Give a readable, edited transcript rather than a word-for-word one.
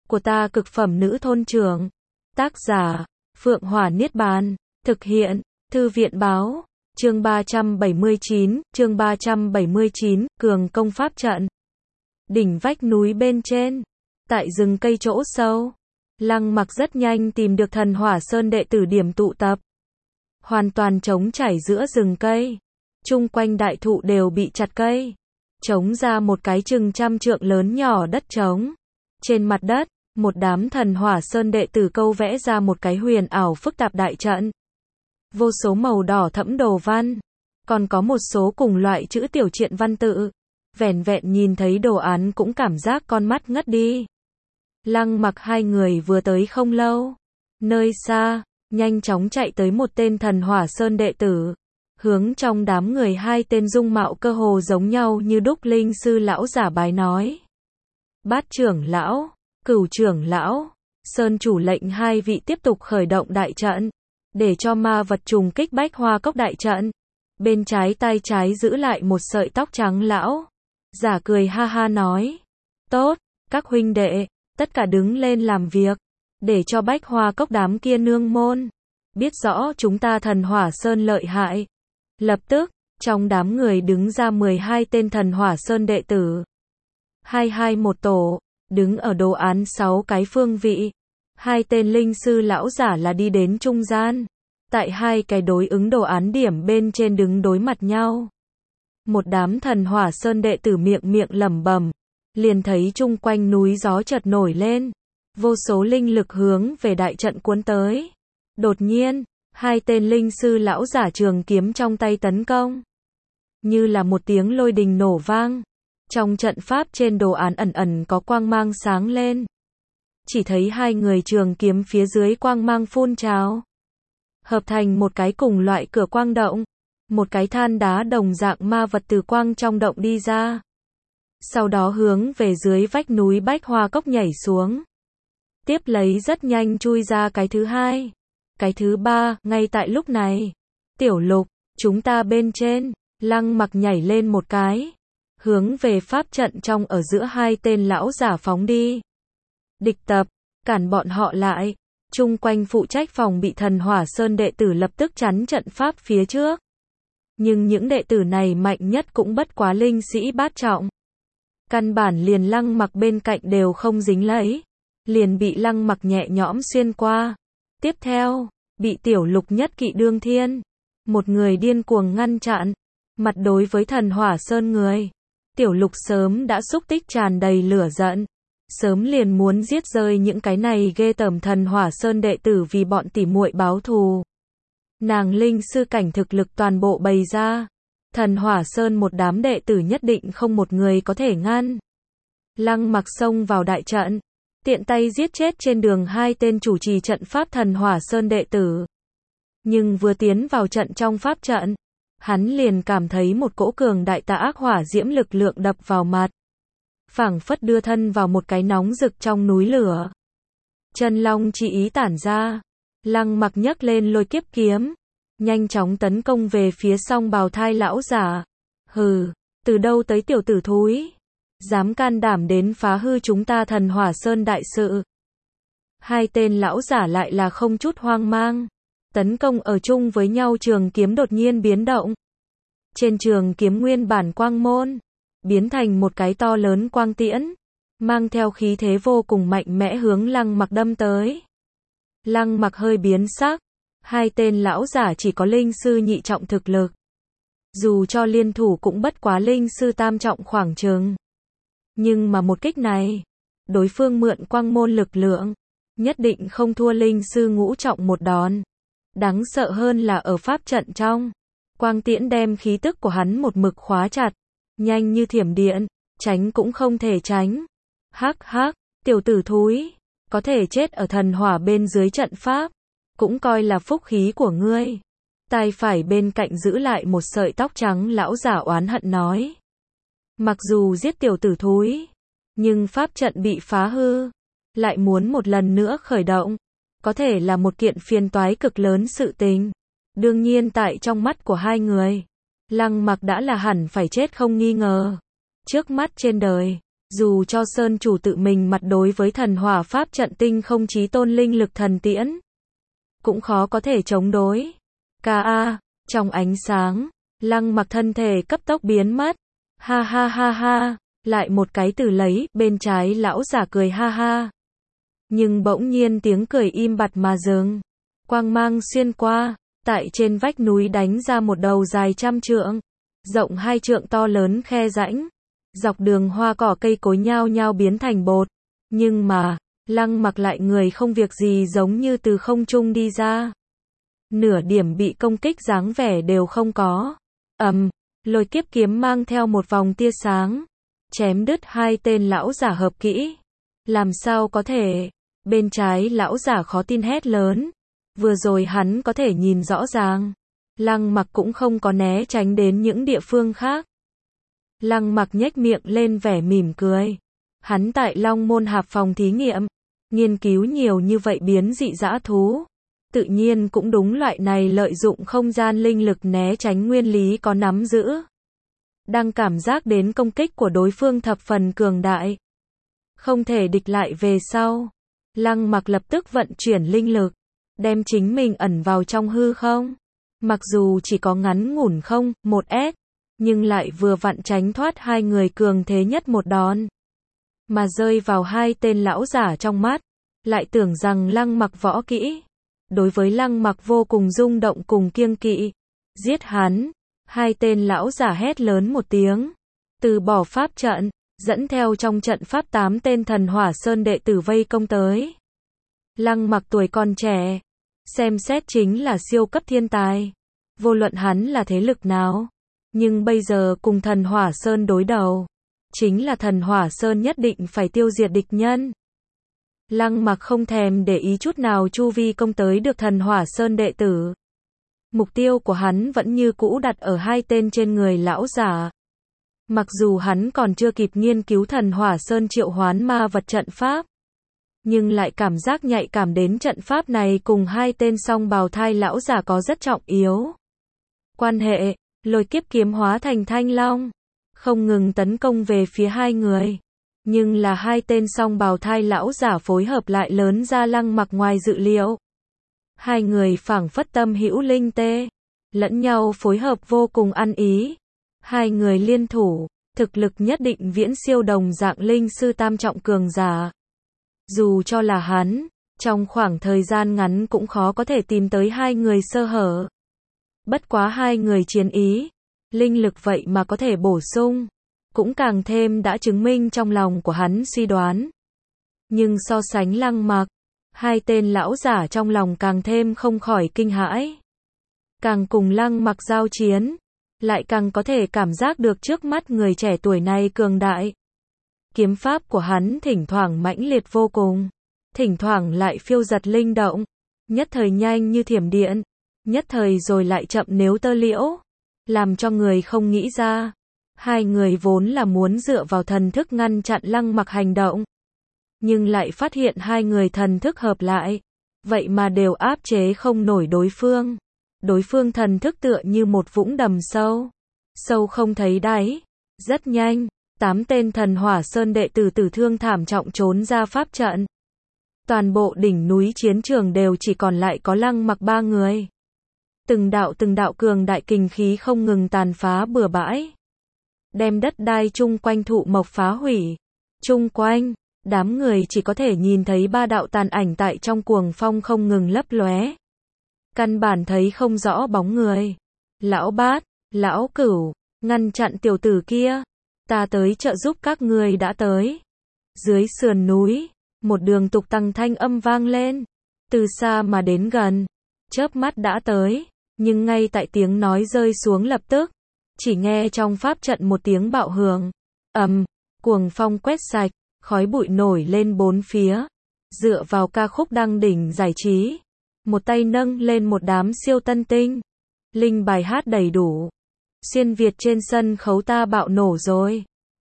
của ta cực phẩm nữ thôn trưởng. Tác giả, Phượng Hỏa Niết Bàn. Thực hiện, Thư viện Báo. Chương 379, Cường công pháp trận. Đỉnh vách núi bên trên, tại rừng cây chỗ sâu, Lăng Mặc rất nhanh tìm được Thần Hỏa Sơn đệ tử điểm tụ tập. Hoàn toàn trống trải giữa rừng cây, chung quanh đại thụ đều bị chặt cây, trống ra một cái chừng trăm trượng lớn nhỏ đất trống. Trên mặt đất, một đám Thần Hỏa Sơn đệ tử câu vẽ ra một cái huyền ảo phức tạp đại trận. Vô số màu đỏ thẫm đồ văn, còn có một số cùng loại chữ tiểu truyện văn tự. Vẻn vẹn nhìn thấy đồ án cũng cảm giác con mắt ngất đi. Lăng Mặc hai người vừa tới không lâu, nơi xa, nhanh chóng chạy tới một tên Thần Hỏa Sơn đệ tử, hướng trong đám người hai tên dung mạo cơ hồ giống nhau như đúc linh sư lão giả bái nói. Bát trưởng lão, Cửu trưởng lão, Sơn chủ lệnh hai vị tiếp tục khởi động đại trận, để cho ma vật trùng kích Bách Hoa Cốc đại trận. Bên trái tay trái giữ lại một sợi tóc trắng lão giả cười ha ha nói, tốt, các huynh đệ, tất cả đứng lên làm việc, để cho Bách Hoa Cốc đám kia nương môn biết rõ chúng ta Thần Hỏa Sơn lợi hại. Lập tức, trong đám người đứng ra 12 tên Thần Hỏa Sơn đệ tử, hai một tổ, đứng ở đồ án 6 cái phương vị. Hai tên linh sư lão giả là đi đến trung gian, tại hai cái đối ứng đồ án điểm bên trên đứng đối mặt nhau. Một đám Thần Hỏa Sơn đệ tử miệng lẩm bẩm, liền thấy chung quanh núi gió chợt nổi lên, vô số linh lực hướng về đại trận cuốn tới. Đột nhiên, hai tên linh sư lão giả trường kiếm trong tay tấn công, như là một tiếng lôi đình nổ vang. Trong trận pháp trên đồ án ẩn có quang mang sáng lên. Chỉ thấy hai người trường kiếm phía dưới quang mang phun trào, hợp thành một cái cùng loại cửa quang động. Một cái than đá đồng dạng ma vật từ quang trong động đi ra, sau đó hướng về dưới vách núi Bách Hoa Cốc nhảy xuống. Tiếp lấy rất nhanh chui ra cái thứ hai, cái thứ ba. Ngay tại lúc này, Tiểu Lục, chúng ta bên trên. Lăng Mặc nhảy lên một cái, hướng về pháp trận trong ở giữa hai tên lão giả phóng đi. Địch tập, cản bọn họ lại. Chung quanh phụ trách phòng bị Thần Hỏa Sơn đệ tử lập tức chắn trận pháp phía trước. Nhưng những đệ tử này mạnh nhất cũng bất quá linh sĩ bát trọng. Căn bản liền Lăng Mặc bên cạnh đều không dính lấy, liền bị Lăng Mặc nhẹ nhõm xuyên qua. Tiếp theo, bị Tiểu Lục nhất kỵ đương thiên, một người điên cuồng ngăn chặn. Mặt đối với Thần Hỏa Sơn người, Tiểu Lục sớm đã xúc tích tràn đầy lửa giận, sớm liền muốn giết rơi những cái này ghê tởm Thần Hỏa Sơn đệ tử vì bọn tỉ muội báo thù. Nàng linh sư cảnh thực lực toàn bộ bày ra, Thần Hỏa Sơn một đám đệ tử nhất định không một người có thể ngăn. Lăng Mặc xông vào đại trận, tiện tay giết chết trên đường hai tên chủ trì trận pháp Thần Hỏa Sơn đệ tử. Nhưng vừa tiến vào trận trong pháp trận, hắn liền cảm thấy một cỗ cường đại tà ác hỏa diễm lực lượng đập vào mặt, phảng phất đưa thân vào một cái nóng rực trong núi lửa. Chân long chi ý tản ra, Lăng Mặc nhấc lên lôi kiếp kiếm, nhanh chóng tấn công về phía song bào thai lão giả. Hừ, từ đâu tới tiểu tử thúi, dám can đảm đến phá hư chúng ta Thần Hỏa Sơn đại sự. Hai tên lão giả lại là không chút hoang mang, tấn công ở chung với nhau. Trường kiếm đột nhiên biến động, trên trường kiếm nguyên bản quang môn biến thành một cái to lớn quang tiễn, mang theo khí thế vô cùng mạnh mẽ hướng Lăng Mặc đâm tới. Lăng Mặc hơi biến sắc, hai tên lão giả chỉ có linh sư nhị trọng thực lực, dù cho liên thủ cũng bất quá linh sư tam trọng khoảng chừng. Nhưng mà một kích này, đối phương mượn quang môn lực lượng, nhất định không thua linh sư ngũ trọng một đòn. Đáng sợ hơn là ở pháp trận trong, quang tiễn đem khí tức của hắn một mực khóa chặt, nhanh như thiểm điện, tránh cũng không thể tránh. Hắc hắc, tiểu tử thúi, có thể chết ở thần hỏa bên dưới trận pháp, cũng coi là phúc khí của ngươi. Tay phải bên cạnh giữ lại một sợi tóc trắng lão giả oán hận nói. Mặc dù giết tiểu tử thúi, nhưng pháp trận bị phá hư, lại muốn một lần nữa khởi động, có thể là một kiện phiền toái cực lớn sự tình. Đương nhiên tại trong mắt của hai người, Lăng Mặc đã là hẳn phải chết không nghi ngờ. Trước mắt trên đời, Dù cho Sơn chủ tự mình mặt đối với thần hỏa pháp trận tinh không chí tôn linh lực thần tiễn, cũng khó có thể chống đối. Trong ánh sáng, Lăng Mặc thân thể cấp tốc biến mất. Ha ha ha ha, lại một cái từ lấy, bên trái lão giả cười ha ha. Nhưng bỗng nhiên tiếng cười im bặt mà dừng. Quang mang xuyên qua, tại trên vách núi đánh ra một đầu dài 100 trượng, rộng 2 trượng to lớn khe rãnh. Dọc đường hoa cỏ cây cối nhao nhao biến thành bột. Nhưng mà, Lăng Mặc lại người không việc gì giống như từ không trung đi ra. Nửa điểm bị công kích dáng vẻ đều không có. Lôi kiếp kiếm mang theo một vòng tia sáng, chém đứt 2 tên lão giả hợp kỹ. Làm sao có thể? Bên trái lão giả khó tin hét lớn. Vừa rồi hắn có thể nhìn rõ ràng. Lăng Mặc cũng không có né tránh đến những địa phương khác. Lăng Mặc nhếch miệng lên vẻ mỉm cười. Hắn tại Long Môn Hạp phòng thí nghiệm, nghiên cứu nhiều như vậy biến dị dã thú. Tự nhiên cũng đúng loại này lợi dụng không gian linh lực né tránh nguyên lý có nắm giữ. Đang cảm giác đến công kích của đối phương thập phần cường đại, không thể địch lại về sau. Lăng Mặc lập tức vận chuyển linh lực, đem chính mình ẩn vào trong hư không. Mặc dù chỉ có ngắn ngủn 1s, nhưng lại vừa vặn tránh thoát 2 người cường thế nhất một đòn. Mà rơi vào 2 tên lão giả trong mắt, lại tưởng rằng Lăng Mặc võ kỹ. Đối với Lăng Mặc vô cùng rung động cùng kiêng kỵ. Giết hắn! 2 tên lão giả hét lớn một tiếng. Từ bỏ pháp trận, dẫn theo trong trận pháp 8 tên thần hỏa sơn đệ tử vây công tới. Lăng Mặc tuổi còn trẻ, xem xét chính là siêu cấp thiên tài. Vô luận hắn là thế lực nào, nhưng bây giờ cùng thần hỏa sơn đối đầu, chính là thần hỏa sơn nhất định phải tiêu diệt địch nhân. Lăng Mặc không thèm để ý chút nào chu vi công tới được thần hỏa sơn đệ tử. Mục tiêu của hắn vẫn như cũ đặt ở 2 tên trên người lão giả. Mặc dù hắn còn chưa kịp nghiên cứu thần hỏa sơn triệu hoán ma vật trận pháp, nhưng lại cảm giác nhạy cảm đến trận pháp này cùng 2 tên song bào thai lão giả có rất trọng yếu quan hệ. Lôi kiếp kiếm hóa thành thanh long, không ngừng tấn công về phía 2 người. Nhưng là 2 tên song bào thai lão giả phối hợp lại lớn ra Lăng Mặc ngoài dự liệu. 2 người phảng phất tâm hữu linh tê, lẫn nhau phối hợp vô cùng ăn ý. 2 người liên thủ, thực lực nhất định viễn siêu đồng dạng linh sư tam trọng cường giả. Dù cho là hắn, trong khoảng thời gian ngắn cũng khó có thể tìm tới 2 người sơ hở. Bất quá 2 người chiến ý, linh lực vậy mà có thể bổ sung, cũng càng thêm đã chứng minh trong lòng của hắn suy đoán. Nhưng so sánh Lăng Mặc, 2 tên lão giả trong lòng càng thêm không khỏi kinh hãi. Càng cùng Lăng Mặc giao chiến, lại càng có thể cảm giác được trước mắt người trẻ tuổi này cường đại. Kiếm pháp của hắn thỉnh thoảng mãnh liệt vô cùng, thỉnh thoảng lại phiêu giật linh động, nhất thời nhanh như thiểm điện, nhất thời rồi lại chậm nếu tơ liễu, làm cho người không nghĩ ra. 2 người vốn là muốn dựa vào thần thức ngăn chặn Lăng Mặc hành động, nhưng lại phát hiện 2 người thần thức hợp lại, vậy mà đều áp chế không nổi đối phương. Đối phương thần thức tựa như một vũng đầm sâu, sâu không thấy đáy. Rất nhanh, 8 tên thần hỏa sơn đệ tử tử thương thảm trọng trốn ra pháp trận. Toàn bộ đỉnh núi chiến trường đều chỉ còn lại có Lăng Mặc 3 người. Từng đạo cường đại kình khí không ngừng tàn phá bừa bãi, đem đất đai chung quanh thụ mộc phá hủy. Chung quanh, đám người chỉ có thể nhìn thấy 3 đạo tàn ảnh tại trong cuồng phong không ngừng lấp lóe. Căn bản thấy không rõ bóng người. Lão Bát, Lão Cửu, ngăn chặn tiểu tử kia. Ta tới trợ giúp các người đã tới. Dưới sườn núi, một đường tục tăng thanh âm vang lên. Từ xa mà đến gần, chớp mắt đã tới. Nhưng ngay tại tiếng nói rơi xuống lập tức, chỉ nghe trong pháp trận một tiếng bạo hưởng. Cuồng phong quét sạch, khói bụi nổi lên bốn phía. Dựa vào ca khúc đăng đỉnh giải trí, một tay nâng lên một đám siêu tân tinh. Linh bài hát đầy đủ. Xuyên Việt trên sân khấu ta bạo nổ rồi.